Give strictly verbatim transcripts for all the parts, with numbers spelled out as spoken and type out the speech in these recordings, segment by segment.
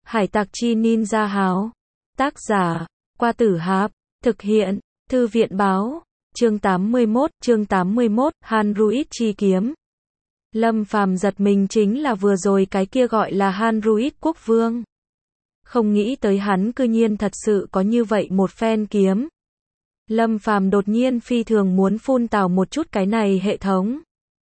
Hải tặc chi ninja háo. Tác giả, Qua Tử Hạp. Thực hiện, Thư viện báo. Chương tám mươi mốt, chương tám mươi mốt, Hanruit chi kiếm. Lâm Phàm giật mình chính là vừa rồi cái kia gọi là Hanruit quốc vương. Không nghĩ tới hắn cư nhiên thật sự có như vậy một phen kiếm. Lâm Phàm đột nhiên phi thường muốn phun tào một chút cái này hệ thống.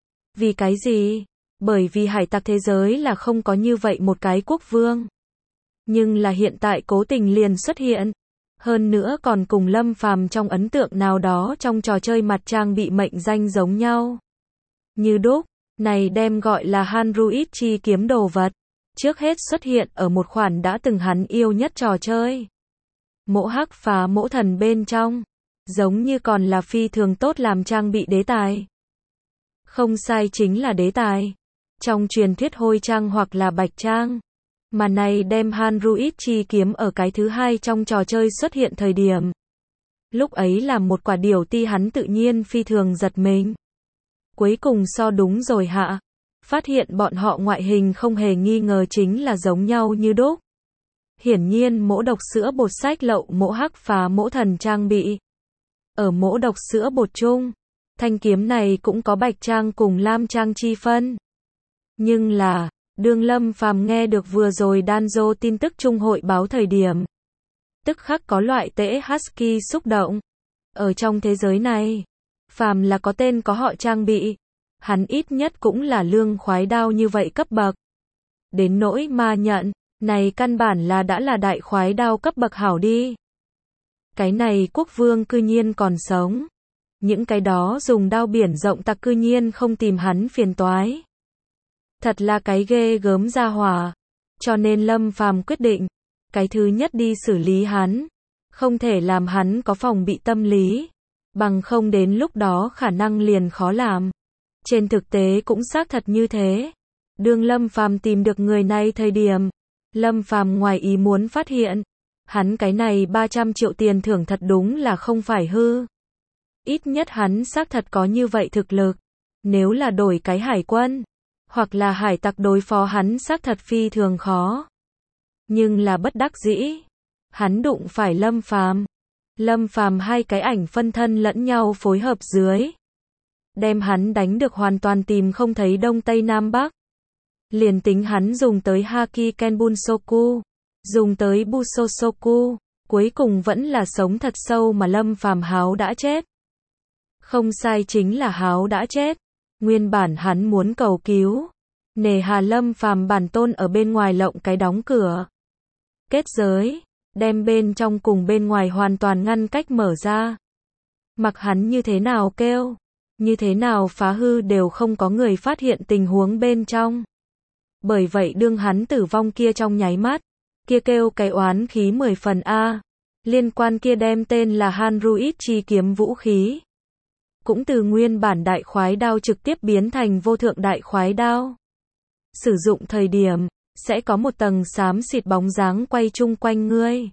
Vì cái gì? Bởi vì hải tặc thế giới là không có như vậy một cái quốc vương. Nhưng là hiện tại cố tình liền xuất hiện. Hơn nữa còn cùng Lâm Phàm trong ấn tượng nào đó trong trò chơi mặt trang bị mệnh danh giống nhau. Như đúc, này đem gọi là Hanruit chi kiếm đồ vật. Trước hết xuất hiện ở một khoản đã từng hắn yêu nhất trò chơi. Mỗ hắc phá mỗ thần bên trong. Giống như còn là phi thường tốt làm trang bị đế tài. Không sai, chính là đế tài. Trong truyền thuyết hôi trang hoặc là bạch trang. Mà này đem Hanruit chi kiếm ở cái thứ hai trong trò chơi xuất hiện thời điểm. Lúc ấy là một quả điều ti hắn tự nhiên phi thường giật mình. Cuối cùng so đúng rồi hạ. Phát hiện bọn họ ngoại hình không hề nghi ngờ chính là giống nhau như đúc. Hiển nhiên mỗ độc sữa bột sách lậu mỗ hắc phá mỗ thần trang bị. Ở mỗ độc sữa bột chung, thanh kiếm này cũng có bạch trang cùng lam trang chi phân. Nhưng là, đương Lâm Phàm nghe được vừa rồi Danzo tin tức trung hội báo thời điểm. Tức khắc có loại tễ Husky xúc động. Ở trong thế giới này, phàm là có tên có họ trang bị. Hắn ít nhất cũng là lương khoái đao như vậy cấp bậc. Đến nỗi ma nhận, này căn bản là đã là đại khoái đao cấp bậc hảo đi. Cái này quốc vương cư nhiên còn sống. Những cái đó dùng đao biển rộng tặc cư nhiên không tìm hắn phiền toái. Thật là cái ghê gớm ra hỏa. Cho nên Lâm Phàm quyết định, cái thứ nhất đi xử lý hắn. Không thể làm hắn có phòng bị tâm lý. Bằng không đến lúc đó khả năng liền khó làm. Trên thực tế cũng xác thật như thế. Đương Lâm Phàm tìm được người này thời điểm, Lâm Phàm ngoài ý muốn phát hiện, hắn cái này ba trăm triệu tiền thưởng thật đúng là không phải hư. Ít nhất hắn xác thật có như vậy thực lực. Nếu là đổi cái hải quân, hoặc là hải tặc đối phó hắn xác thật phi thường khó. Nhưng là bất đắc dĩ, hắn đụng phải Lâm Phàm. Lâm Phàm hai cái ảnh phân thân lẫn nhau phối hợp dưới. Đem hắn đánh được hoàn toàn tìm không thấy đông tây nam bắc. Liền tính hắn dùng tới Haki Kenbunsoku, dùng tới Busosoku, cuối cùng vẫn là sống thật sâu mà Lâm Phàm háo đã chết. Không sai, chính là háo đã chết. Nguyên bản hắn muốn cầu cứu. Nề hà Lâm Phàm bản tôn ở bên ngoài lộng cái đóng cửa. Kết giới, đem bên trong cùng bên ngoài hoàn toàn ngăn cách mở ra. Mặc hắn như thế nào kêu, như thế nào phá hư đều không có người phát hiện tình huống bên trong. Bởi vậy đương hắn tử vong kia trong nháy mắt, kia kêu cái oán khí mười phần A. Liên quan kia đem tên là Hanruit chi kiếm vũ khí. Cũng từ nguyên bản đại khoái đao trực tiếp biến thành vô thượng đại khoái đao. Sử dụng thời điểm, sẽ có một tầng xám xịt bóng dáng quay chung quanh ngươi.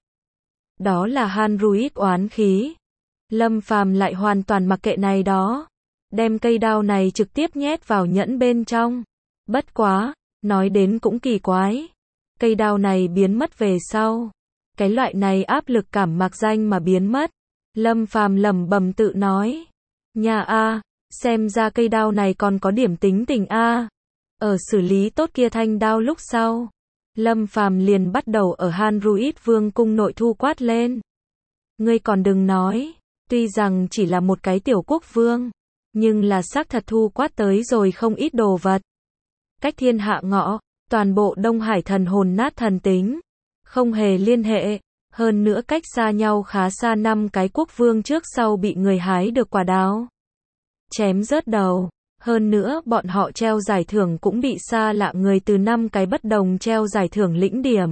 Đó là Hanruit oán khí. Lâm Phàm lại hoàn toàn mặc kệ này đó. Đem cây đao này trực tiếp nhét vào nhẫn bên trong. Bất quá, nói đến cũng kỳ quái. Cây đao này biến mất về sau. Cái loại này áp lực cảm mạc danh mà biến mất. Lâm Phàm lẩm bẩm tự nói. Nhà A, xem ra cây đao này còn có điểm tính tình A. Ở xử lý tốt kia thanh đao lúc sau. Lâm Phàm liền bắt đầu ở Hanruit vương cung nội thu quát lên. Ngươi còn đừng nói. Tuy rằng chỉ là một cái tiểu quốc vương. Nhưng là xác thật thu quát tới rồi không ít đồ vật. Cách thiên hạ ngõ, toàn bộ Đông Hải thần hồn nát thần tính. Không hề liên hệ. Hơn nữa cách xa nhau khá xa, năm cái quốc vương trước sau bị người hái được quả đao. Chém rớt đầu. Hơn nữa bọn họ treo giải thưởng cũng bị xa lạ người từ năm cái bất đồng treo giải thưởng lĩnh điểm.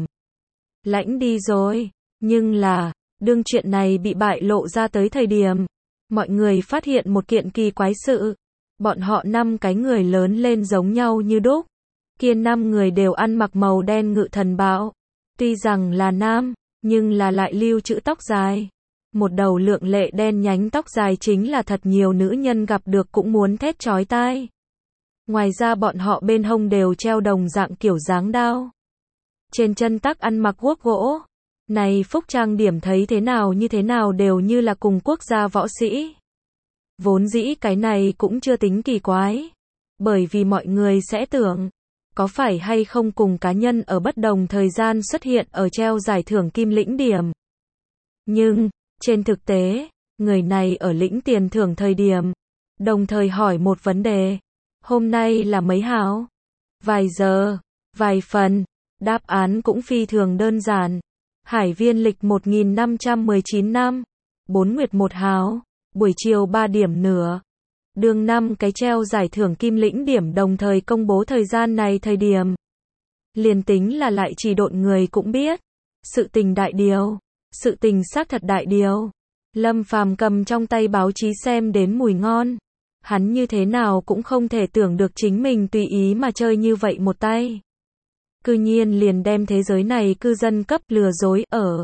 Lãnh đi rồi. Nhưng là, đương chuyện này bị bại lộ ra tới thời điểm. Mọi người phát hiện một kiện kỳ quái sự. Bọn họ năm cái người lớn lên giống nhau như đúc. Kia năm người đều ăn mặc màu đen ngự thần bạo. Tuy rằng là nam, nhưng là lại lưu trữ tóc dài. Một đầu lượng lệ đen nhánh tóc dài chính là thật nhiều nữ nhân gặp được cũng muốn thét chói tai. Ngoài ra bọn họ bên hông đều treo đồng dạng kiểu dáng đao. trên chân tắc ăn mặc guốc gỗ. Này phúc trang điểm thấy thế nào như thế nào đều như là cùng quốc gia võ sĩ. Vốn dĩ cái này cũng chưa tính kỳ quái. Bởi vì mọi người sẽ tưởng, có phải hay không cùng cá nhân ở bất đồng thời gian xuất hiện ở treo giải thưởng kim lĩnh điểm. Nhưng, trên thực tế, người này ở lĩnh tiền thưởng thời điểm, đồng thời hỏi một vấn đề. Hôm nay là mấy hào? Vài giờ, vài phần, đáp án cũng phi thường đơn giản. Hải viên lịch một nghìn năm trăm mười chín năm, bốn nguyệt một hào, buổi chiều ba điểm nửa. Đường năm cái treo giải thưởng kim lĩnh điểm đồng thời công bố thời gian này thời điểm. Liền tính là lại chỉ độn người cũng biết. Sự tình đại điều. Sự tình xác thật đại điều. Lâm Phàm cầm trong tay báo chí xem đến mùi ngon. Hắn như thế nào cũng không thể tưởng được chính mình tùy ý mà chơi như vậy một tay. Cư nhiên liền đem thế giới này cư dân cấp lừa dối ở.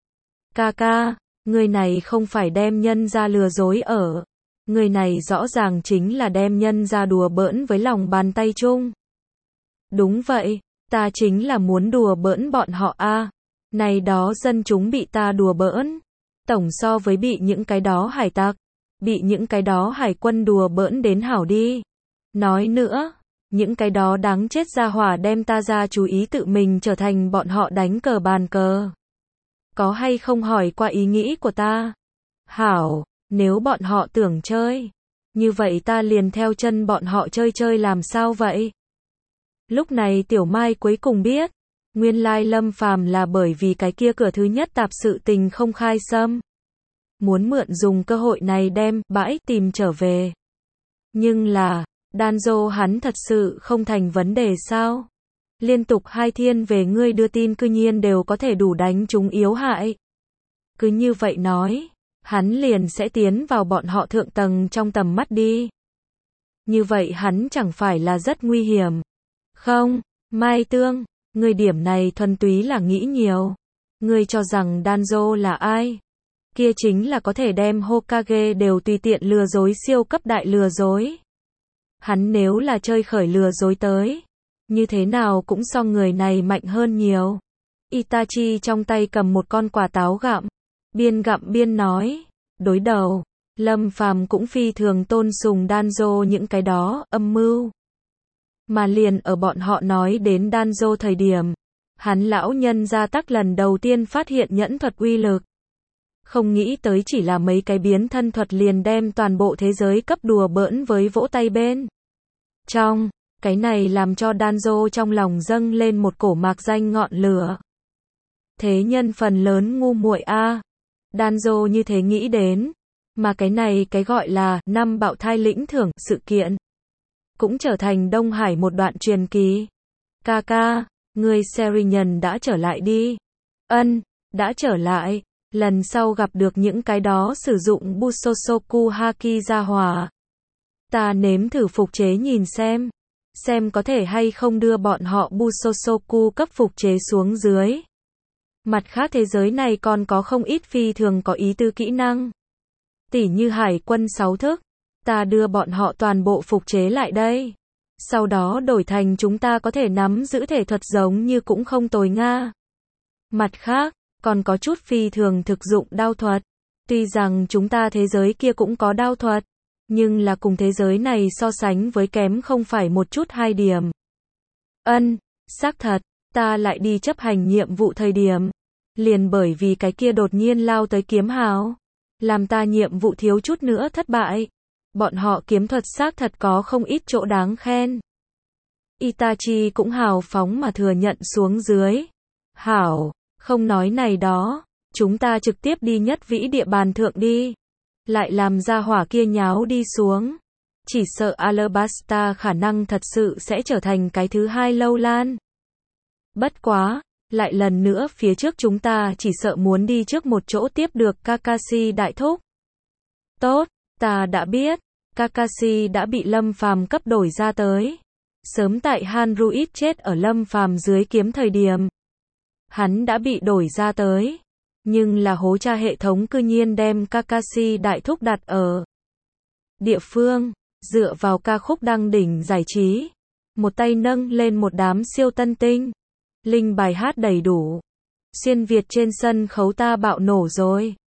Ca ca, người này không phải đem nhân ra lừa dối ở. Người này rõ ràng chính là đem nhân ra đùa bỡn với lòng bàn tay chung. Đúng vậy, ta chính là muốn đùa bỡn bọn họ a. Này đó dân chúng bị ta đùa bỡn. Tổng so với bị những cái đó hải tặc, bị những cái đó hải quân đùa bỡn đến hảo đi. Nói nữa, những cái đó đáng chết ra hỏa đem ta ra chú ý tự mình trở thành bọn họ đánh cờ bàn cờ. Có hay không hỏi qua ý nghĩ của ta? Hảo, nếu bọn họ tưởng chơi, như vậy ta liền theo chân bọn họ chơi chơi làm sao vậy? Lúc này Tiểu Mai cuối cùng biết, nguyên lai Lâm Phàm là bởi vì cái kia cửa thứ nhất tạp sự tình không khai xâm. Muốn mượn dùng cơ hội này đem bãi tìm trở về. Nhưng là, Danzo hắn thật sự không thành vấn đề sao? Liên tục hai thiên về ngươi đưa tin cư nhiên đều có thể đủ đánh chúng yếu hại. Cứ như vậy nói, hắn liền sẽ tiến vào bọn họ thượng tầng trong tầm mắt đi. Như vậy hắn chẳng phải là rất nguy hiểm. Không, Mai Tương, ngươi điểm này thuần túy là nghĩ nhiều. Ngươi cho rằng Danzo là ai? Kia chính là có thể đem Hokage đều tùy tiện lừa dối siêu cấp đại lừa dối. Hắn nếu là chơi khởi lừa dối tới, như thế nào cũng so người này mạnh hơn nhiều. Itachi trong tay cầm một con quả táo gặm, biên gặm biên nói, đối đầu, Lâm Phàm cũng phi thường tôn sùng Danzo những cái đó âm mưu. Mà liền ở bọn họ nói đến Danzo thời điểm, hắn lão nhân gia tắc lần đầu tiên phát hiện nhẫn thuật uy lực. Không nghĩ tới chỉ là mấy cái biến thân thuật liền đem toàn bộ thế giới cấp đùa bỡn với vỗ tay bên. Trong, cái này làm cho Danzo trong lòng dâng lên một cổ mạc danh ngọn lửa. Thế nhân phần lớn ngu muội a. Danzo như thế nghĩ đến, mà cái này cái gọi là năm bạo thai lĩnh thưởng sự kiện cũng trở thành Đông Hải một đoạn truyền kỳ. Ca ca, người Serinhân đã trở lại đi. Ân, đã trở lại. Lần sau gặp được những cái đó sử dụng Busosoku Haki ra hỏa, ta nếm thử phục chế nhìn xem, xem có thể hay không đưa bọn họ Busosoku cấp phục chế xuống dưới. Mặt khác thế giới này còn có không ít phi thường có ý tứ kỹ năng. Tỉ như hải quân sáu thức, ta đưa bọn họ toàn bộ phục chế lại đây. Sau đó đổi thành chúng ta có thể nắm giữ thể thuật giống như cũng không tồi nga. Mặt khác, còn có chút phi thường thực dụng đao thuật. Tuy rằng chúng ta thế giới kia cũng có đao thuật, nhưng là cùng thế giới này so sánh với kém không phải một chút hai điểm. Ân, xác thật, ta lại đi chấp hành nhiệm vụ thời điểm. Liền bởi vì cái kia đột nhiên lao tới kiếm hào, làm ta nhiệm vụ thiếu chút nữa thất bại. Bọn họ kiếm thuật xác thật có không ít chỗ đáng khen. Itachi cũng hào phóng mà thừa nhận xuống dưới. Hảo. Không nói này đó, chúng ta trực tiếp đi nhất vĩ địa bàn thượng đi. Lại làm ra hỏa kia nháo đi xuống. Chỉ sợ Alabasta khả năng thật sự sẽ trở thành cái thứ hai Lâu Lan. Bất quá, lại lần nữa phía trước chúng ta chỉ sợ muốn đi trước một chỗ tiếp được Kakashi đại thúc. Tốt, ta đã biết, Kakashi đã bị Lâm Phàm cấp đổi ra tới. Sớm tại Hanruit chết ở Lâm Phàm dưới kiếm thời điểm. Hắn đã bị đổi ra tới, nhưng là hố tra hệ thống cư nhiên đem Kakashi đại thúc đặt ở địa phương, dựa vào ca khúc đăng đỉnh giải trí, một tay nâng lên một đám siêu tân tinh, Linh bài hát đầy đủ. Xuyên Việt trên sân khấu ta bạo nổ rồi.